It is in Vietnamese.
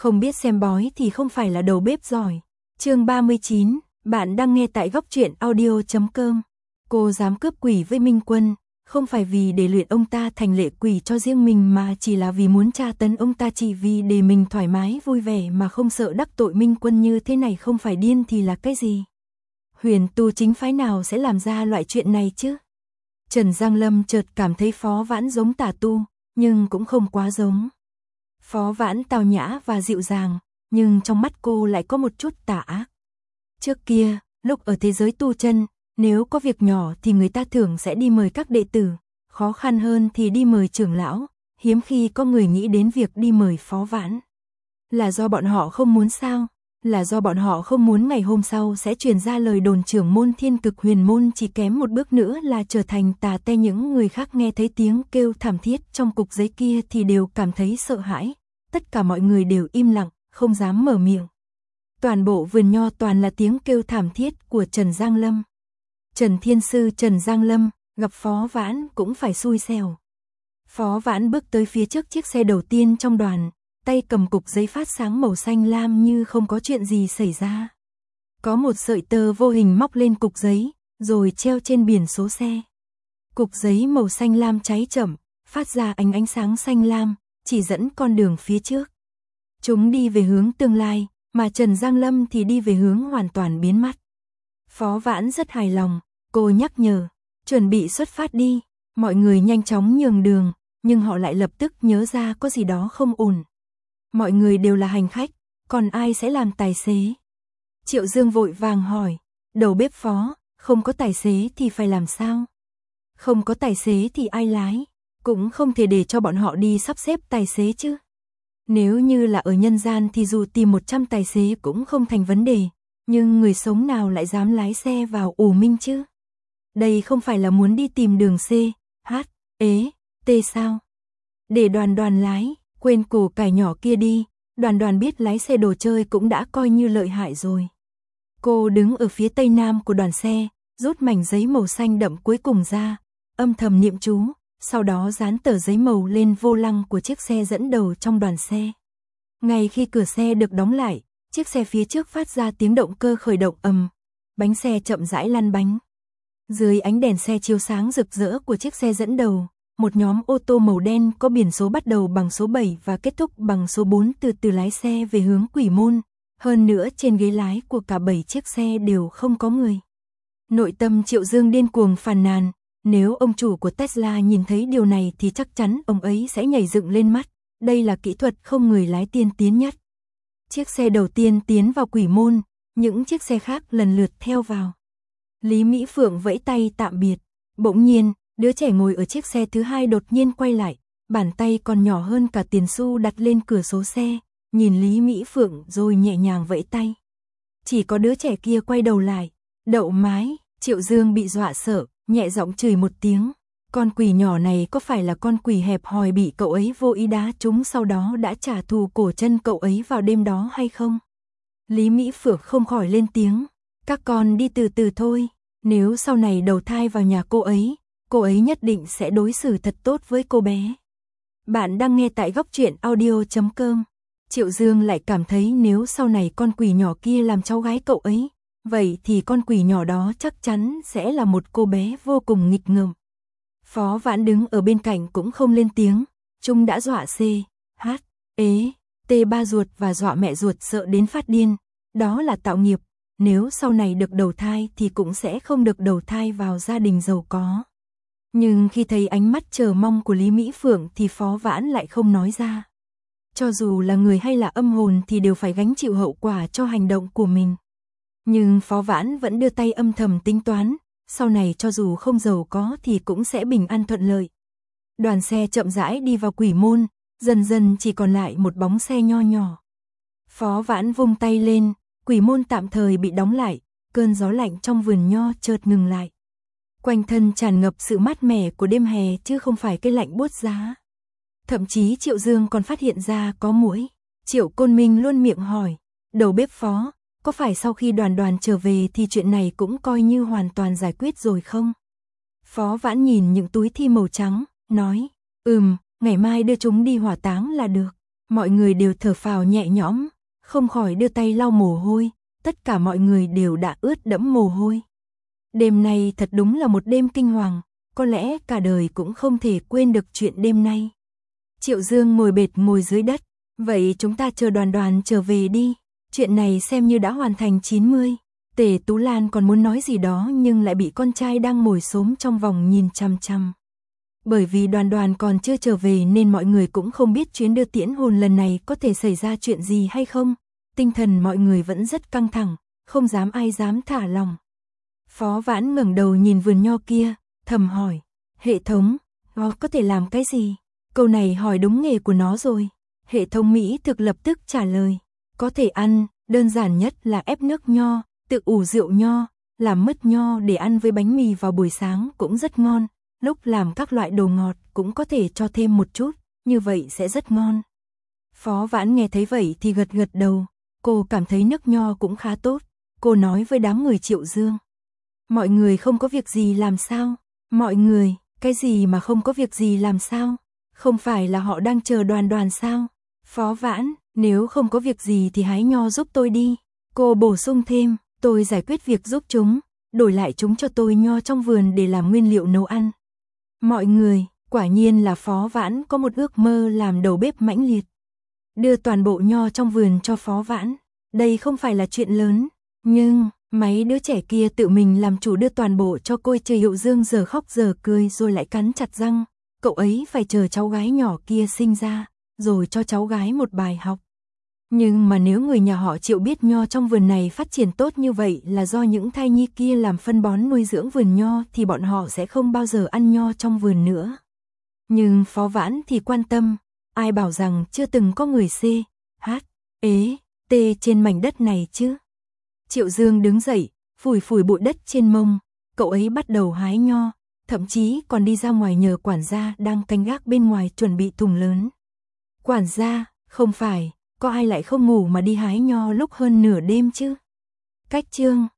Không biết xem bói thì không phải là đầu bếp giỏi. Chương 39, bạn đang nghe tại góc truyện audio.com. Cô dám cướp quỷ với Minh Quân, không phải vì để luyện ông ta thành lệ quỷ cho riêng mình mà chỉ là vì muốn tra tấn ông ta, chỉ vì để mình thoải mái vui vẻ mà không sợ đắc tội Minh Quân. Như thế này không phải điên thì là cái gì? Huyền tu chính phái nào sẽ làm ra loại chuyện này chứ? Trần Giang Lâm chợt cảm thấy Phó Vãn giống tà tu, nhưng cũng không quá giống. Phó Vãn tao nhã và dịu dàng, nhưng trong mắt cô lại có một chút tà ác. Trước kia, lúc ở thế giới tu chân, nếu có việc nhỏ thì người ta thường sẽ đi mời các đệ tử, khó khăn hơn thì đi mời trưởng lão, hiếm khi có người nghĩ đến việc đi mời Phó Vãn. Là do bọn họ không muốn sao? Là do bọn họ không muốn ngày hôm sau sẽ truyền ra lời đồn trưởng môn Thiên Cực Huyền môn chỉ kém một bước nữa là trở thành tà te. Những người khác nghe thấy tiếng kêu thảm thiết trong cục giấy kia thì đều cảm thấy sợ hãi. Tất cả mọi người đều im lặng, không dám mở miệng. Toàn bộ vườn nho toàn là tiếng kêu thảm thiết của Trần Giang Lâm. Trần Thiên Sư Trần Giang Lâm gặp Phó Vãn cũng phải xui xẻo. Phó Vãn bước tới phía trước chiếc xe đầu tiên trong đoàn, tay cầm cục giấy phát sáng màu xanh lam như không có chuyện gì xảy ra. Có một sợi tơ vô hình móc lên cục giấy, rồi treo trên biển số xe. Cục giấy màu xanh lam cháy chậm, phát ra ánh sáng xanh lam, chỉ dẫn con đường phía trước. Chúng đi về hướng tương lai, mà Trần Giang Lâm thì đi về hướng hoàn toàn biến mất. Phó Vãn rất hài lòng, cô nhắc nhở, chuẩn bị xuất phát đi. Mọi người nhanh chóng nhường đường, nhưng họ lại lập tức nhớ ra có gì đó không ổn. Mọi người đều là hành khách, còn ai sẽ làm tài xế? Triệu Dương vội vàng hỏi, đầu bếp Phó, không có tài xế thì phải làm sao? Không có tài xế thì ai lái? Cũng không thể để cho bọn họ đi sắp xếp tài xế chứ. Nếu như là ở nhân gian thì dù tìm 100 tài xế cũng không thành vấn đề, nhưng người sống nào lại dám lái xe vào U Minh chứ? Đây không phải là muốn đi tìm đường C, H, E, T sao? Để Đoàn Đoàn lái, quên củ cải nhỏ kia đi, Đoàn Đoàn biết lái xe đồ chơi cũng đã coi như lợi hại rồi. Cô đứng ở phía tây nam của đoàn xe, rút mảnh giấy màu xanh đậm cuối cùng ra, âm thầm niệm chú, sau đó dán tờ giấy màu lên vô lăng của chiếc xe dẫn đầu trong đoàn xe. Ngay khi cửa xe được đóng lại, chiếc xe phía trước phát ra tiếng động cơ khởi động ầm, bánh xe chậm rãi lăn bánh. Dưới ánh đèn xe chiếu sáng rực rỡ của chiếc xe dẫn đầu, một nhóm ô tô màu đen có biển số bắt đầu bằng số 7 và kết thúc bằng số 4 từ từ lái xe về hướng Quỷ Môn. Hơn nữa trên ghế lái của cả 7 chiếc xe đều không có người. Nội tâm Triệu Dương điên cuồng phàn nàn, nếu ông chủ của Tesla nhìn thấy điều này thì chắc chắn ông ấy sẽ nhảy dựng lên mắt. Đây là kỹ thuật không người lái tiên tiến nhất. Chiếc xe đầu tiên tiến vào Quỷ Môn, những chiếc xe khác lần lượt theo vào. Lý Mỹ Phượng vẫy tay tạm biệt. Bỗng nhiên, đứa trẻ ngồi ở chiếc xe thứ hai đột nhiên quay lại, bàn tay còn nhỏ hơn cả tiền xu đặt lên cửa sổ xe, nhìn Lý Mỹ Phượng rồi nhẹ nhàng vẫy tay. Chỉ có đứa trẻ kia quay đầu lại, đậu mái. Triệu Dương bị dọa sợ, nhẹ giọng chửi một tiếng. Con quỷ nhỏ này có phải là con quỷ hẹp hòi bị cậu ấy vô ý đá trúng sau đó đã trả thù cổ chân cậu ấy vào đêm đó hay không? Lý Mỹ Phượng không khỏi lên tiếng, các con đi từ từ thôi, nếu sau này đầu thai vào nhà cô ấy nhất định sẽ đối xử thật tốt với cô bé. Bạn đang nghe tại góc truyện audio.com. Triệu Dương lại cảm thấy nếu sau này con quỷ nhỏ kia làm cháu gái cậu ấy, vậy thì con quỷ nhỏ đó chắc chắn sẽ là một cô bé vô cùng nghịch ngợm. Phó Vãn đứng ở bên cạnh cũng không lên tiếng, chúng đã dọa C, H, E, T ba ruột và dọa mẹ ruột sợ đến phát điên. Đó là tạo nghiệp, nếu sau này được đầu thai thì cũng sẽ không được đầu thai vào gia đình giàu có. Nhưng khi thấy ánh mắt chờ mong của Lý Mỹ Phượng thì Phó Vãn lại không nói ra. Cho dù là người hay là âm hồn thì đều phải gánh chịu hậu quả cho hành động của mình. Nhưng Phó Vãn vẫn đưa tay âm thầm tính toán, sau này cho dù không giàu có thì cũng sẽ bình an thuận lợi. Đoàn xe chậm rãi đi vào Quỷ Môn, dần dần chỉ còn lại một bóng xe nho nhỏ. Phó Vãn vung tay lên, Quỷ Môn tạm thời bị đóng lại, cơn gió lạnh trong vườn nho chợt ngừng lại. Quanh thân tràn ngập sự mát mẻ của đêm hè chứ không phải cái lạnh buốt giá. Thậm chí Triệu Dương còn phát hiện ra có muỗi. Triệu Côn Minh luôn miệng hỏi, đầu bếp Phó, có phải sau khi Đoàn Đoàn trở về thì chuyện này cũng coi như hoàn toàn giải quyết rồi không? Phó Vãn nhìn những túi thi màu trắng, nói, ngày mai đưa chúng đi hỏa táng là được. Mọi người đều thở phào nhẹ nhõm, không khỏi đưa tay lau mồ hôi, tất cả mọi người đều đã ướt đẫm mồ hôi. Đêm nay thật đúng là một đêm kinh hoàng, có lẽ cả đời cũng không thể quên được chuyện đêm nay. Triệu Dương ngồi bệt ngồi dưới đất, vậy chúng ta chờ Đoàn Đoàn trở về đi, chuyện này xem như đã hoàn thành 90. Tề Tú Lan còn muốn nói gì đó nhưng lại bị con trai đang ngồi xổm trong vòng nhìn chằm chằm. Bởi vì Đoàn Đoàn còn chưa trở về nên mọi người cũng không biết chuyến đưa tiễn hồn lần này có thể xảy ra chuyện gì hay không. Tinh thần mọi người vẫn rất căng thẳng, không dám ai dám thả lòng. Phó Vãn ngẩng đầu nhìn vườn nho kia, thầm hỏi, hệ thống, nó có thể làm cái gì? Câu này hỏi đúng nghề của nó rồi. Hệ thống Mỹ thực lập tức trả lời, có thể ăn, đơn giản nhất là ép nước nho, tự ủ rượu nho, làm mứt nho để ăn với bánh mì vào buổi sáng cũng rất ngon. Lúc làm các loại đồ ngọt cũng có thể cho thêm một chút, như vậy sẽ rất ngon. Phó Vãn nghe thấy vậy thì gật gật đầu, cô cảm thấy nước nho cũng khá tốt. Cô nói với đám người Triệu Dương, mọi người không có việc gì làm sao? Mọi người, cái gì mà không có việc gì làm sao? Không phải là họ đang chờ Đoàn Đoàn sao? Phó Vãn, nếu không có việc gì thì hái nho giúp tôi đi. Cô bổ sung thêm, tôi giải quyết việc giúp chúng, đổi lại chúng cho tôi nho trong vườn để làm nguyên liệu nấu ăn. Mọi người, quả nhiên là Phó Vãn có một ước mơ làm đầu bếp mãnh liệt. Đưa toàn bộ nho trong vườn cho Phó Vãn, đây không phải là chuyện lớn, nhưng mấy đứa trẻ kia tự mình làm chủ đưa toàn bộ cho cô. Triệu Dương giờ khóc giờ cười rồi lại cắn chặt răng, cậu ấy phải chờ cháu gái nhỏ kia sinh ra, rồi cho cháu gái một bài học. Nhưng mà nếu người nhà họ Triệu biết nho trong vườn này phát triển tốt như vậy là do những thai nhi kia làm phân bón nuôi dưỡng vườn nho thì bọn họ sẽ không bao giờ ăn nho trong vườn nữa. Nhưng Phó Vãn thì quan tâm, ai bảo rằng chưa từng có người C, H, E, T trên mảnh đất này chứ. Triệu Dương đứng dậy, phủi phủi bụi đất trên mông, cậu ấy bắt đầu hái nho, thậm chí còn đi ra ngoài nhờ quản gia đang canh gác bên ngoài chuẩn bị thùng lớn. Quản gia, không phải, có ai lại không ngủ mà đi hái nho lúc hơn nửa đêm chứ? Cách chương